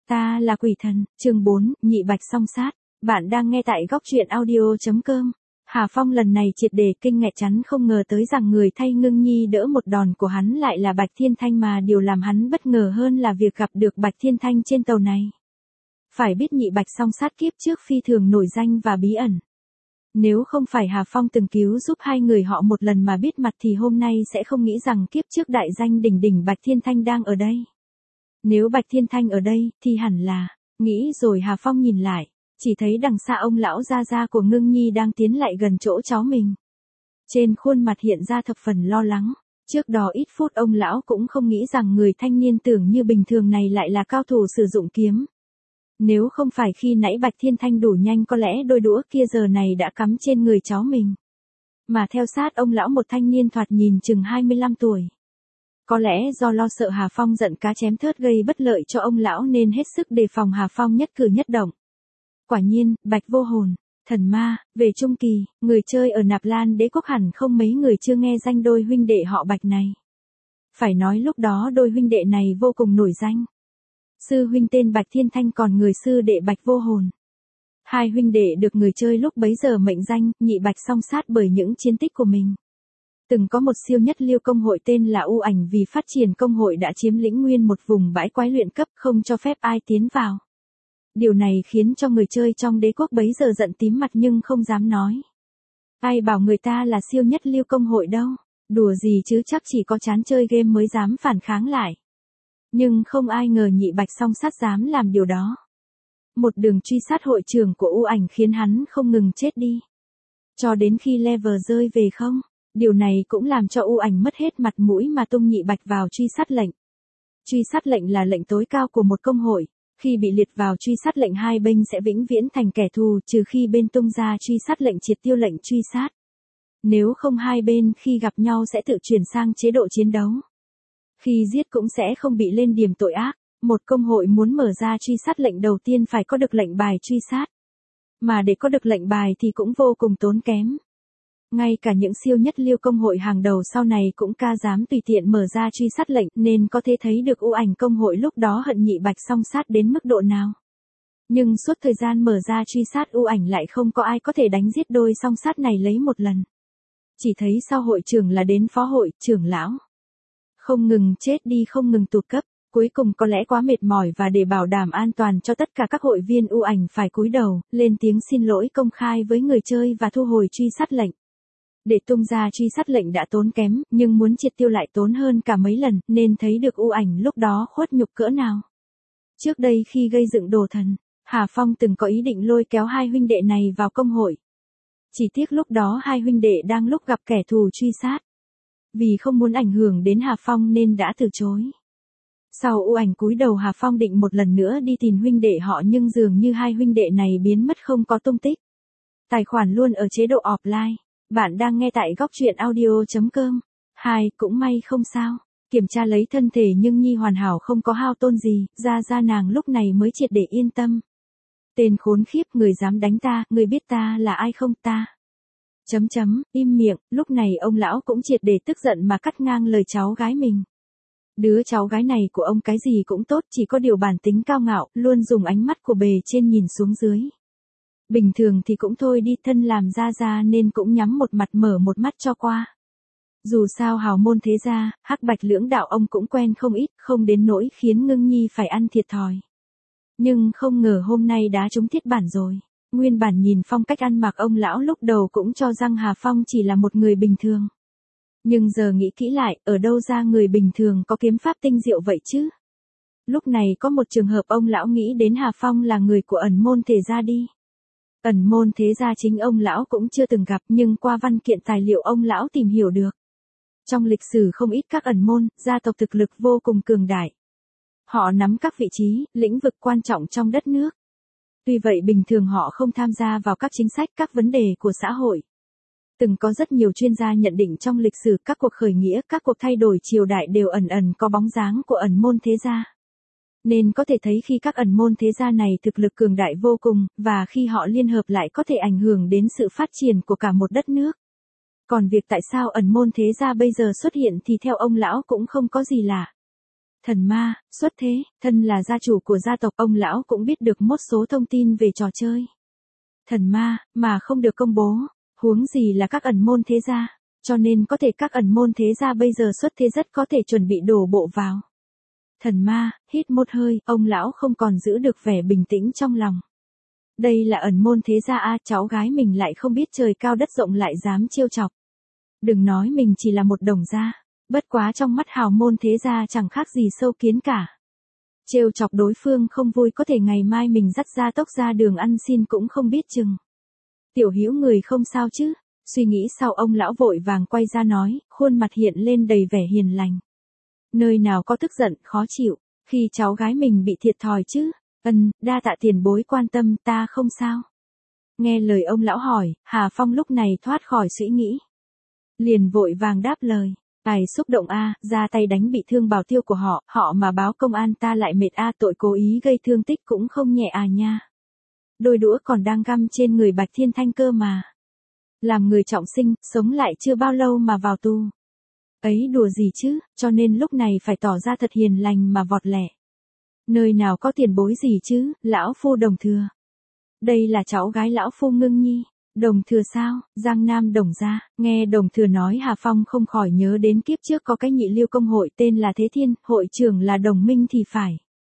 Ta là quỷ thần, chương 4, nhị bạch song sát. Bạn đang nghe tại góc truyện audio.com. Hà Phong lần này triệt để kinh ngạc, chắn không ngờ tới rằng người thay Ngưng Nhi đỡ một đòn của hắn lại là Bạch Thiên Thanh, mà điều làm hắn bất ngờ hơn là việc gặp được Bạch Thiên Thanh trên tàu này. Phải biết nhị bạch song sát kiếp trước phi thường nổi danh và bí ẩn. Nếu không phải Hà Phong từng cứu giúp hai người họ một lần mà biết mặt thì hôm nay sẽ không nghĩ rằng kiếp trước đại danh đỉnh đỉnh Bạch Thiên Thanh đang ở đây. Nếu Bạch Thiên Thanh ở đây, thì hẳn là, nghĩ rồi Hà Phong nhìn lại, chỉ thấy đằng xa ông lão gia gia của Ngưng Nhi đang tiến lại gần chỗ cháu mình. Trên khuôn mặt hiện ra thập phần lo lắng, trước đó ít phút ông lão cũng không nghĩ rằng người thanh niên tưởng như bình thường này lại là cao thủ sử dụng kiếm. Nếu không phải khi nãy Bạch Thiên Thanh đủ nhanh, có lẽ đôi đũa kia giờ này đã cắm trên người cháu mình. Mà theo sát ông lão một thanh niên thoạt nhìn chừng 25 tuổi. Có lẽ do lo sợ Hà Phong giận cá chém thớt gây bất lợi cho ông lão nên hết sức đề phòng Hà Phong nhất cử nhất động. Quả nhiên, Bạch Vô Hồn, thần ma, về trung kỳ, người chơi ở Nạp Lan Đế quốc hẳn không mấy người chưa nghe danh đôi huynh đệ họ Bạch này. Phải nói lúc đó đôi huynh đệ này vô cùng nổi danh. Sư huynh tên Bạch Thiên Thanh, còn người sư đệ Bạch Vô Hồn. Hai huynh đệ được người chơi lúc bấy giờ mệnh danh nhị bạch song sát bởi những chiến tích của mình. Từng có một siêu nhất lưu công hội tên là U Ảnh, vì phát triển công hội đã chiếm lĩnh nguyên một vùng bãi quái luyện cấp, không cho phép ai tiến vào. Điều này khiến cho người chơi trong đế quốc bấy giờ giận tím mặt nhưng không dám nói. Ai bảo người ta là siêu nhất lưu công hội đâu, đùa gì chứ, chắc chỉ có chán chơi game mới dám phản kháng lại. Nhưng không ai ngờ nhị bạch song sát dám làm điều đó. Một đường truy sát hội trưởng của U Ảnh khiến hắn không ngừng chết đi. Cho đến khi level rơi về không. Điều này cũng làm cho U Ảnh mất hết mặt mũi mà tung nhị bạch vào truy sát lệnh. Truy sát lệnh là lệnh tối cao của một công hội. Khi bị liệt vào truy sát lệnh, hai bên sẽ vĩnh viễn thành kẻ thù, trừ khi bên tung ra truy sát lệnh triệt tiêu lệnh truy sát. Nếu không, hai bên khi gặp nhau sẽ tự chuyển sang chế độ chiến đấu. Khi giết cũng sẽ không bị lên điểm tội ác. Một công hội muốn mở ra truy sát lệnh đầu tiên phải có được lệnh bài truy sát. Mà để có được lệnh bài thì cũng vô cùng tốn kém. Ngay cả những siêu nhất lưu công hội hàng đầu sau này cũng ca dám tùy tiện mở ra truy sát lệnh, nên có thể thấy được U Ảnh công hội lúc đó hận nhị bạch song sát đến mức độ nào. Nhưng suốt thời gian mở ra truy sát U Ảnh lại không có ai có thể đánh giết đôi song sát này lấy một lần. Chỉ thấy sau hội trưởng là đến phó hội trưởng lão. Không ngừng chết đi, không ngừng tụt cấp. Cuối cùng có lẽ quá mệt mỏi và để bảo đảm an toàn cho tất cả các hội viên U Ảnh phải cúi đầu, lên tiếng xin lỗi công khai với người chơi và thu hồi truy sát lệnh. Để tung ra truy sát lệnh đã tốn kém, nhưng muốn triệt tiêu lại tốn hơn cả mấy lần, nên thấy được U Ảnh lúc đó khuất nhục cỡ nào. Trước đây khi gây dựng đồ thần, Hà Phong từng có ý định lôi kéo hai huynh đệ này vào công hội. Chỉ tiếc lúc đó hai huynh đệ đang lúc gặp kẻ thù truy sát. Vì không muốn ảnh hưởng đến Hà Phong nên đã từ chối. Sau U Ảnh cúi đầu, Hà Phong định một lần nữa đi tìm huynh đệ họ, nhưng dường như hai huynh đệ này biến mất không có tung tích. Tài khoản luôn ở chế độ offline. Bạn đang nghe tại góc truyện audio.com. Cũng may không sao. Kiểm tra lấy thân thể nhưng Nhi hoàn hảo, không có hao tổn gì, ra nàng lúc này mới triệt để yên tâm. Tên khốn khiếp, người dám đánh ta, người biết ta là ai không? Ta. Im miệng. Lúc này ông lão cũng triệt để tức giận mà cắt ngang lời cháu gái mình. Đứa cháu gái này của ông cái gì cũng tốt, chỉ có điều bản tính cao ngạo, luôn dùng ánh mắt của bề trên nhìn xuống dưới. Bình thường thì cũng thôi đi, thân làm ra nên cũng nhắm một mặt mở một mắt cho qua. Dù sao hào môn thế gia, hắc bạch lưỡng đạo ông cũng quen không ít, không đến nỗi khiến Ngưng Nhi phải ăn thiệt thòi. Nhưng không ngờ hôm nay đá trúng thiết bản rồi. Nguyên bản nhìn phong cách ăn mặc, ông lão lúc đầu cũng cho rằng Hà Phong chỉ là một người bình thường. Nhưng giờ nghĩ kỹ lại, ở đâu ra người bình thường có kiếm pháp tinh diệu vậy chứ? Lúc này có một trường hợp ông lão nghĩ đến Hà Phong là người của ẩn môn thế gia đi. Ẩn môn thế gia chính ông lão cũng chưa từng gặp, nhưng qua văn kiện tài liệu ông lão tìm hiểu được. Trong lịch sử không ít các ẩn môn, gia tộc thực lực vô cùng cường đại. Họ nắm các vị trí, lĩnh vực quan trọng trong đất nước. Tuy vậy bình thường họ không tham gia vào các chính sách, các vấn đề của xã hội. Từng có rất nhiều chuyên gia nhận định trong lịch sử các cuộc khởi nghĩa, các cuộc thay đổi triều đại đều ẩn ẩn có bóng dáng của ẩn môn thế gia. Nên có thể thấy khi các ẩn môn thế gia này thực lực cường đại vô cùng, và khi họ liên hợp lại có thể ảnh hưởng đến sự phát triển của cả một đất nước. Còn việc tại sao ẩn môn thế gia bây giờ xuất hiện thì theo ông lão cũng không có gì lạ. Thần ma, xuất thế, thân là gia chủ của gia tộc, ông lão cũng biết được một số thông tin về trò chơi. Thần ma, mà không được công bố, huống gì là các ẩn môn thế gia, cho nên có thể các ẩn môn thế gia bây giờ xuất thế rất có thể chuẩn bị đổ bộ vào. Thần ma, hít một hơi, ông lão không còn giữ được vẻ bình tĩnh trong lòng. Đây là ẩn môn thế gia a, cháu gái mình lại không biết trời cao đất rộng lại dám trêu chọc. Đừng nói mình chỉ là một đồng gia, bất quá trong mắt hào môn thế gia chẳng khác gì sâu kiến cả. Trêu chọc đối phương không vui có thể ngày mai mình dắt gia tốc ra đường ăn xin cũng không biết chừng. Tiểu Hữu người không sao chứ? Suy nghĩ sau ông lão vội vàng quay ra nói, khuôn mặt hiện lên đầy vẻ hiền lành. Nơi nào có tức giận, khó chịu, khi cháu gái mình bị thiệt thòi chứ? Đa tạ tiền bối quan tâm, ta không sao. Nghe lời ông lão hỏi, Hà Phong lúc này thoát khỏi suy nghĩ. Liền vội vàng đáp lời. Tài xúc động a, ra tay đánh bị thương bảo tiêu của họ mà báo công an ta lại mệt a, tội cố ý gây thương tích cũng không nhẹ à nha. Đôi đũa còn đang găm trên người Bạch Thiên Thanh cơ mà. Làm người trọng sinh, sống lại chưa bao lâu mà vào tù. Ấy đùa gì chứ, cho nên lúc này phải tỏ ra thật hiền lành mà vọt lẹ. Nơi nào có tiền bối gì chứ, lão phu Đồng Thừa. Đây là cháu gái lão phu Ngưng Nhi. Đồng Thừa sao? Giang Nam Đồng gia. Nghe Đồng Thừa nói Hà Phong không khỏi nhớ đến kiếp trước có cái nhị lưu công hội tên là Thế Thiên, hội trưởng là Đồng Minh thì phải.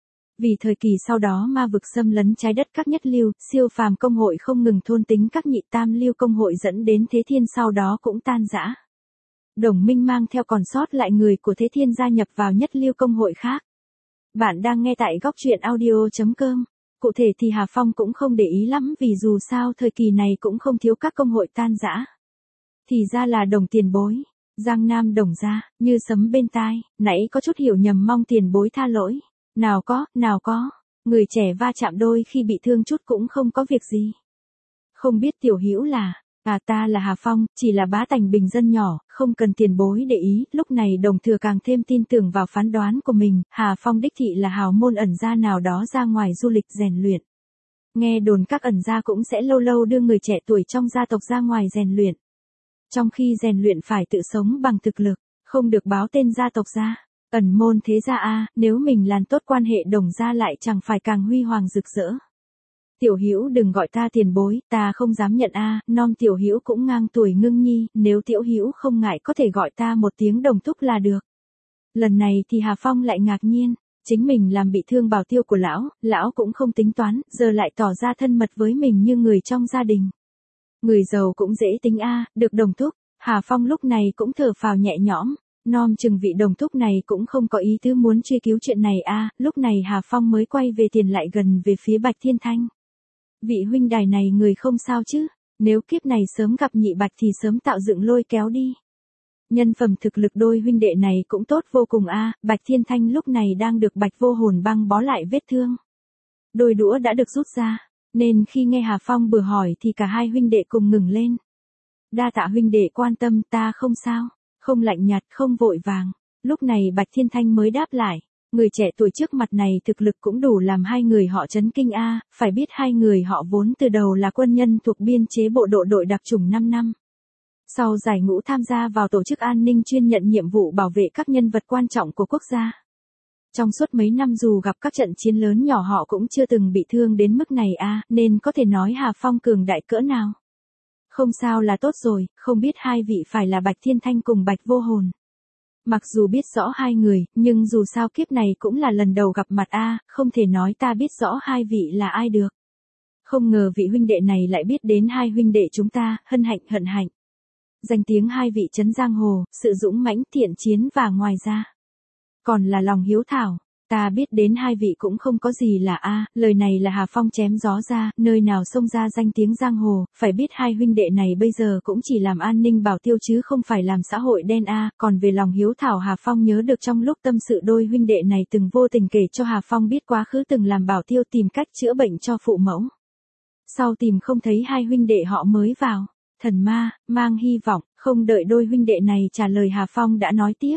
Vì thời kỳ sau đó ma vực xâm lấn trái đất các nhất lưu, siêu phàm công hội không ngừng thôn tính các nhị tam lưu công hội dẫn đến Thế Thiên sau đó cũng tan rã. Đồng Minh mang theo còn sót lại người của Thế Thiên gia nhập vào nhất lưu công hội khác. Bạn đang nghe tại góc truyện audio.com. Cụ thể thì Hà Phong cũng không để ý lắm vì dù sao thời kỳ này cũng không thiếu các công hội tan rã. Thì ra là Đồng tiền bối. Giang Nam Đồng gia, như sấm bên tai, nãy có chút hiểu nhầm mong tiền bối tha lỗi. Nào có, người trẻ va chạm đôi khi bị thương chút cũng không có việc gì. Không biết Tiểu Hữu là, ta là Hà Phong, chỉ là bá tánh bình dân nhỏ, không cần tiền bối để ý. Lúc này Đồng Thừa càng thêm tin tưởng vào phán đoán của mình, Hà Phong đích thị là hào môn ẩn gia nào đó ra ngoài du lịch rèn luyện. Nghe đồn các ẩn gia cũng sẽ lâu lâu đưa người trẻ tuổi trong gia tộc ra ngoài rèn luyện. Trong khi rèn luyện phải tự sống bằng thực lực, không được báo tên gia tộc ra. Ẩn môn thế gia a, nếu mình làm tốt quan hệ Đồng gia lại chẳng phải càng huy hoàng rực rỡ. Tiểu Hữu đừng gọi ta tiền bối, ta không dám nhận a, non Tiểu Hữu cũng ngang tuổi Ngưng Nhi, nếu Tiểu Hữu không ngại có thể gọi ta một tiếng Đồng thúc là được. Lần này thì Hà Phong lại ngạc nhiên, chính mình làm bị thương bảo tiêu của lão cũng không tính toán, giờ lại tỏ ra thân mật với mình như người trong gia đình. Người giàu cũng dễ tính a, được Đồng thúc. Hà Phong lúc này cũng thở phào nhẹ nhõm. Nom chừng vị Đồng thúc này cũng không có ý tứ muốn truy cứu chuyện này a, lúc này Hà Phong mới quay về tiền lại gần về phía Bạch Thiên Thanh. Vị huynh đài này người không sao chứ, nếu kiếp này sớm gặp nhị Bạch thì sớm tạo dựng lôi kéo đi. Nhân phẩm thực lực đôi huynh đệ này cũng tốt vô cùng a, Bạch Thiên Thanh lúc này đang được Bạch Vô Hồn băng bó lại vết thương. Đôi đũa đã được rút ra, nên khi nghe Hà Phong vừa hỏi thì cả hai huynh đệ cùng ngừng lên. Đa tạ huynh đệ quan tâm, ta không sao. Không lạnh nhạt, không vội vàng. Lúc này Bạch Thiên Thanh mới đáp lại. Người trẻ tuổi trước mặt này thực lực cũng đủ làm hai người họ chấn kinh a, phải biết hai người họ vốn từ đầu là quân nhân thuộc biên chế bộ đội đặc chủng 5 năm. Sau giải ngũ tham gia vào tổ chức an ninh chuyên nhận nhiệm vụ bảo vệ các nhân vật quan trọng của quốc gia. Trong suốt mấy năm dù gặp các trận chiến lớn nhỏ họ cũng chưa từng bị thương đến mức này a, nên có thể nói Hà Phong cường đại cỡ nào. Không sao là tốt rồi, không biết hai vị phải là Bạch Thiên Thanh cùng Bạch Vô Hồn. Mặc dù biết rõ hai người, nhưng dù sao kiếp này cũng là lần đầu gặp mặt a, không thể nói ta biết rõ hai vị là ai được. Không ngờ vị huynh đệ này lại biết đến hai huynh đệ chúng ta, hân hạnh. Danh tiếng hai vị trấn giang hồ, sự dũng mãnh thiện chiến và ngoài ra. Còn là lòng hiếu thảo. Ta biết đến hai vị cũng không có gì là a, lời này là Hà Phong chém gió ra, nơi nào xông ra danh tiếng giang hồ, phải biết hai huynh đệ này bây giờ cũng chỉ làm an ninh bảo tiêu chứ không phải làm xã hội đen a, còn về lòng hiếu thảo Hà Phong nhớ được trong lúc tâm sự đôi huynh đệ này từng vô tình kể cho Hà Phong biết quá khứ từng làm bảo tiêu tìm cách chữa bệnh cho phụ mẫu. Sau tìm không thấy hai huynh đệ họ mới vào, thần ma, mang hy vọng, không đợi đôi huynh đệ này trả lời Hà Phong đã nói tiếp.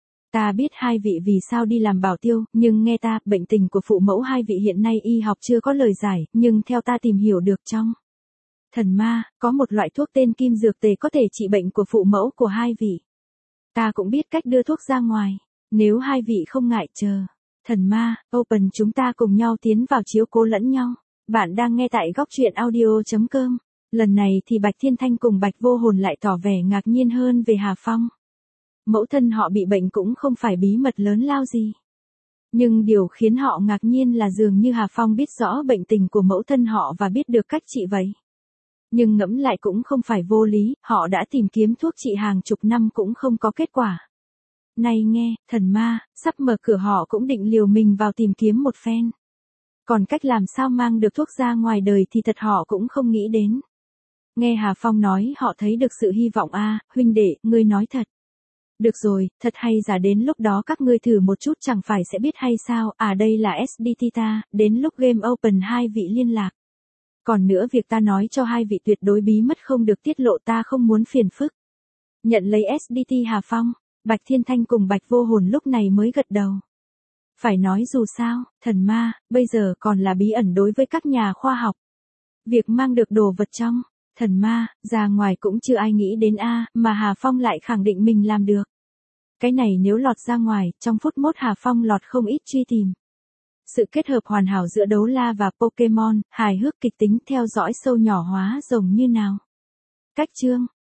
Ta biết hai vị vì sao đi làm bảo tiêu, nhưng nghe ta, bệnh tình của phụ mẫu hai vị hiện nay y học chưa có lời giải, nhưng theo ta tìm hiểu được trong thần ma, có một loại thuốc tên kim dược tề có thể trị bệnh của phụ mẫu của hai vị. Ta cũng biết cách đưa thuốc ra ngoài. Nếu hai vị không ngại chờ. Thần ma, Open chúng ta cùng nhau tiến vào chiếu cố lẫn nhau. Bạn đang nghe tại góc truyện audio.com. Lần này thì Bạch Thiên Thanh cùng Bạch Vô Hồn lại tỏ vẻ ngạc nhiên hơn về Hà Phong. Mẫu thân họ bị bệnh cũng không phải bí mật lớn lao gì. Nhưng điều khiến họ ngạc nhiên là dường như Hà Phong biết rõ bệnh tình của mẫu thân họ và biết được cách trị vậy. Nhưng ngẫm lại cũng không phải vô lý, họ đã tìm kiếm thuốc trị hàng chục năm cũng không có kết quả. Này nghe, thần ma, sắp mở cửa họ cũng định liều mình vào tìm kiếm một phen. Còn cách làm sao mang được thuốc ra ngoài đời thì thật họ cũng không nghĩ đến. Nghe Hà Phong nói họ thấy được sự hy vọng huynh đệ, ngươi nói thật. Được rồi, thật hay giả đến lúc đó các ngươi thử một chút chẳng phải sẽ biết hay sao, đây là SDT ta, đến lúc game open hai vị liên lạc. Còn nữa việc ta nói cho hai vị tuyệt đối bí mật không được tiết lộ ta không muốn phiền phức. Nhận lấy SDT Hà Phong, Bạch Thiên Thanh cùng Bạch Vô Hồn lúc này mới gật đầu. Phải nói dù sao, thần ma, bây giờ còn là bí ẩn đối với các nhà khoa học. Việc mang được đồ vật trong, thần ma, ra ngoài cũng chưa ai nghĩ đến mà Hà Phong lại khẳng định mình làm được. Cái này nếu lọt ra ngoài, trong phút mốt Hà Phong lọt không ít truy tìm. Sự kết hợp hoàn hảo giữa đấu la và Pokemon, hài hước kịch tính theo dõi sâu nhỏ hóa rồng như nào. Cách chương